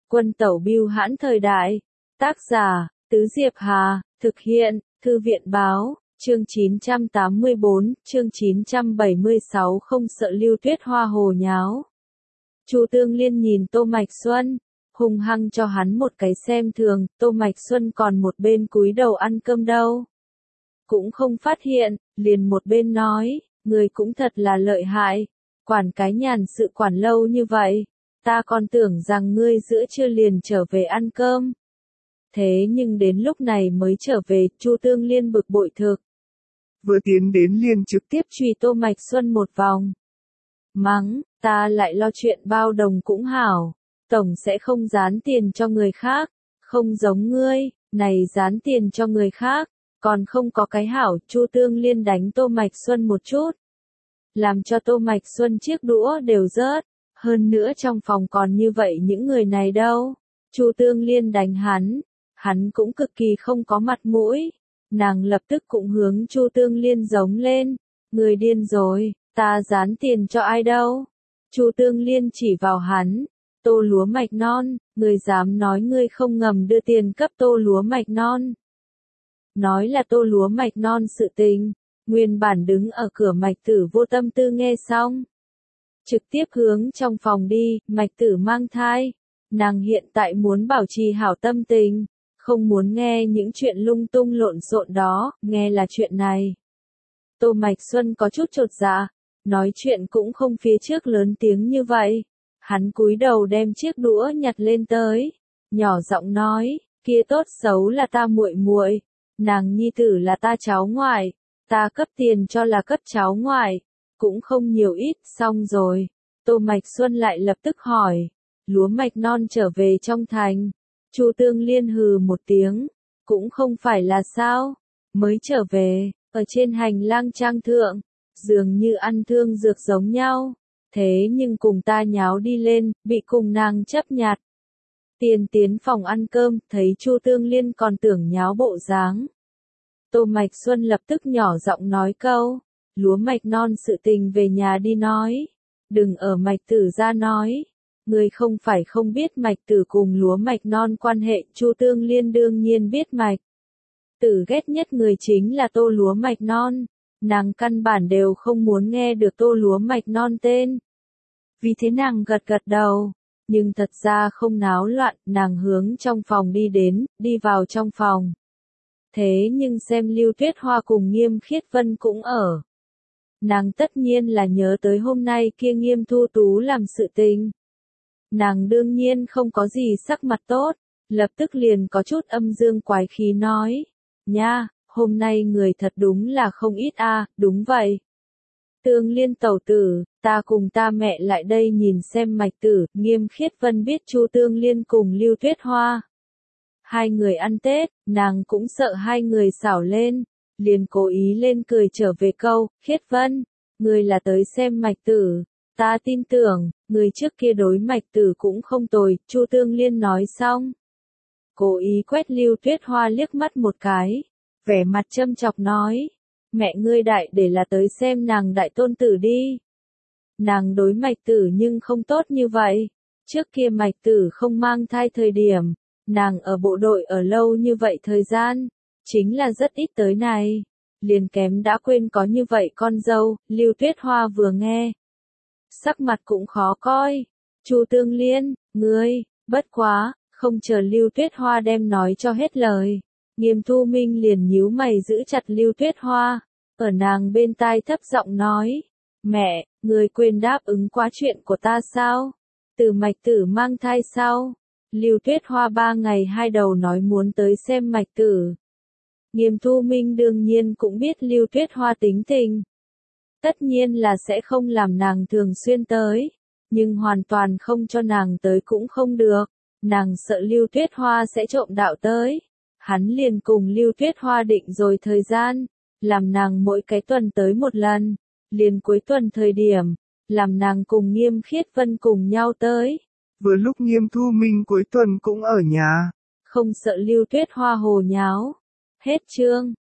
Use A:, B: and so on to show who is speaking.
A: Quân tẩu bưu hãn thời đại. Tác giả, Tứ Diệp Hà, thực hiện, Thư viện báo, chương 984, chương 976 không sợ Lưu Tuyết Hoa hồ nháo. Chu Tương Liên nhìn Tô Mạch Xuân, hung hăng cho hắn một cái xem thường, Tô Mạch Xuân còn một bên cúi đầu ăn cơm đâu. Cũng không phát hiện, liền một bên nói, người cũng thật là lợi hại, quản cái nhàn sự quản lâu như vậy, ta còn tưởng rằng ngươi giữa trưa liền trở về ăn cơm. Thế nhưng đến lúc này mới trở về, Chu Tương Liên bực bội thực.
B: Vừa tiến đến liền trực tiếp
A: truy Tô Mạch Xuân một vòng. Mắng, ta lại lo chuyện bao đồng cũng hảo, tổng sẽ không dán tiền cho người khác, không giống ngươi, này dán tiền cho người khác, còn không có cái hảo. Chu Tương Liên đánh Tô Mạch Xuân một chút, làm cho Tô Mạch Xuân chiếc đũa đều rớt, hơn nữa trong phòng còn như vậy những người này đâu. Chu Tương Liên đánh hắn cũng cực kỳ không có mặt mũi. Nàng lập tức cũng hướng Chu Tương Liên giống lên, người điên rồi, ta dán tiền cho ai đâu. Chu Tương Liên chỉ vào hắn, Tô Lúa Mạch Non, người dám nói ngươi không ngầm đưa tiền cấp Tô Lúa Mạch Non. Nói là Tô Lúa Mạch Non sự tình, nguyên bản đứng ở cửa Mạch Tử vô tâm tư nghe xong. Trực tiếp hướng trong phòng đi, Mạch Tử mang thai. Nàng hiện tại muốn bảo trì hảo tâm tình, không muốn nghe những chuyện lung tung lộn xộn đó, nghe là chuyện này. Tô Mạch Xuân có chút chột dạ, nói chuyện cũng không phía trước lớn tiếng như vậy. Hắn cúi đầu đem chiếc đũa nhặt lên tới, nhỏ giọng nói, kia tốt xấu là ta muội muội, nàng nhi tử là ta cháu ngoại, ta cấp tiền cho là cấp cháu ngoại, cũng không nhiều ít, xong rồi. Tô Mạch Xuân lại lập tức hỏi, Lúa Mạch Non trở về trong thành. Chu Tương Liên hừ một tiếng, cũng không phải là sao, mới trở về, ở trên hành lang trang thượng, dường như ăn thương dược giống nhau, thế nhưng cùng ta nháo đi lên, bị cùng nàng chấp nhặt. Tiền tiến phòng ăn cơm, thấy Chu Tương Liên còn tưởng nháo bộ dáng. Tô Mạch Xuân lập tức nhỏ giọng nói câu, Lúa Mạch Non sự tình về nhà đi nói, đừng ở Mạch Tử ra nói. Người không phải không biết Mạch Tử cùng Lúa Mạch Non quan hệ. Chu Tương Liên đương nhiên biết Mạch Tử ghét nhất người chính là Tô Lúa Mạch Non, nàng căn bản đều không muốn nghe được Tô Lúa Mạch Non tên. Vì thế nàng gật gật đầu, nhưng thật ra không náo loạn, nàng hướng trong phòng đi đến, đi vào trong phòng. Thế nhưng xem Lưu Tuyết Hoa cùng Nghiêm Khiết Vân cũng ở. Nàng tất nhiên là nhớ tới hôm nay kia Nghiêm Thu Tú làm sự tình. Nàng đương nhiên không có gì sắc mặt tốt, lập tức liền có chút âm dương quái khí nói, nha, hôm nay người thật đúng là không ít a, đúng vậy. Tương Liên tẩu tử, ta cùng ta mẹ lại đây nhìn xem Mạch Tử. Nghiêm Khiết Vân biết Chu Tương Liên cùng Lưu Tuyết Hoa hai người ăn Tết, nàng cũng sợ hai người xảo lên, liền cố ý lên cười trở về câu, Khiết Vân, người là tới xem Mạch Tử. Ta tin tưởng, người trước kia đối Mạch Tử cũng không tồi. Chu Tương Liên nói xong, cố ý quét Lưu Tuyết Hoa liếc mắt một cái, vẻ mặt châm chọc nói, mẹ ngươi đại để là tới xem nàng đại tôn tử đi. Nàng đối Mạch Tử nhưng không tốt như vậy, trước kia Mạch Tử không mang thai thời điểm, nàng ở bộ đội ở lâu như vậy thời gian, chính là rất ít tới này, liền kém đã quên có như vậy con dâu. Lưu Tuyết Hoa vừa nghe, sắc mặt cũng khó coi. Chu Tương Liên, ngươi, bất quá, không chờ Lưu Tuyết Hoa đem nói cho hết lời, Nghiêm Thu Minh liền nhíu mày giữ chặt Lưu Tuyết Hoa, ở nàng bên tai thấp giọng nói, mẹ, ngươi quên đáp ứng quá chuyện của ta sao? Từ Mạch Tử mang thai sao? Lưu Tuyết Hoa 3 ngày 2 đầu nói muốn tới xem Mạch Tử. Nghiêm Thu Minh đương nhiên cũng biết Lưu Tuyết Hoa tính tình. Tất nhiên là sẽ không làm nàng thường xuyên tới, nhưng hoàn toàn không cho nàng tới cũng không được, nàng sợ Lưu Tuyết Hoa sẽ trộm đạo tới. Hắn liền cùng Lưu Tuyết Hoa định rồi thời gian, làm nàng mỗi cái tuần tới một lần, liền cuối tuần thời điểm, làm nàng cùng Nghiêm Khiết Vân cùng nhau tới.
B: Vừa lúc Nghiêm Thu Minh cuối tuần cũng ở nhà,
A: không sợ Lưu Tuyết Hoa hồ nháo. Hết chương.